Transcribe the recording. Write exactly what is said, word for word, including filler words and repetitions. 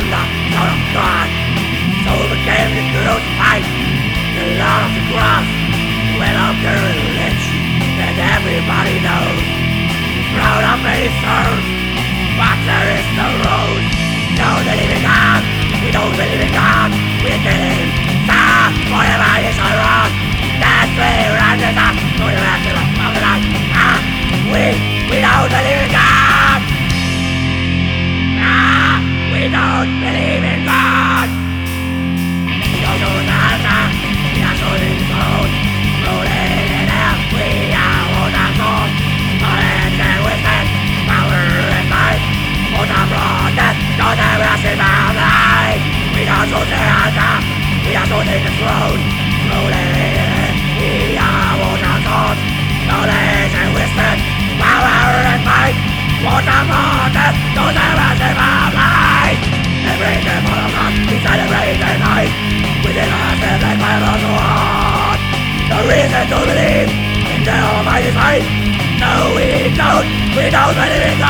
on the throne of God. So became the crucified, the Lord of the cross. Well up the religion that everybody knows. Proud of many souls, but there is no road. No believe in God, we don't believe in God. We kill him, stop, forever is our wrong. That's way around the top, to the rest of the night. Ah, we, we don't believe in God. Ah, we don't believe in God. We don't know that, ah, we are so in the road. Rolling in hell, we are on our soul. Knowledge and wisdom, power and might. On our broadness, don't ever see my life. We are so the answer, we are so in the road. Rolling in hell, we are on our soul. Knowledge and wisdom, power and might. On our broadness, don't ever see my life. Every day for the God, we celebrate the night. Within us, every fire of the world. The reason to believe in the Almighty's might. No, we don't, we don't believe in God.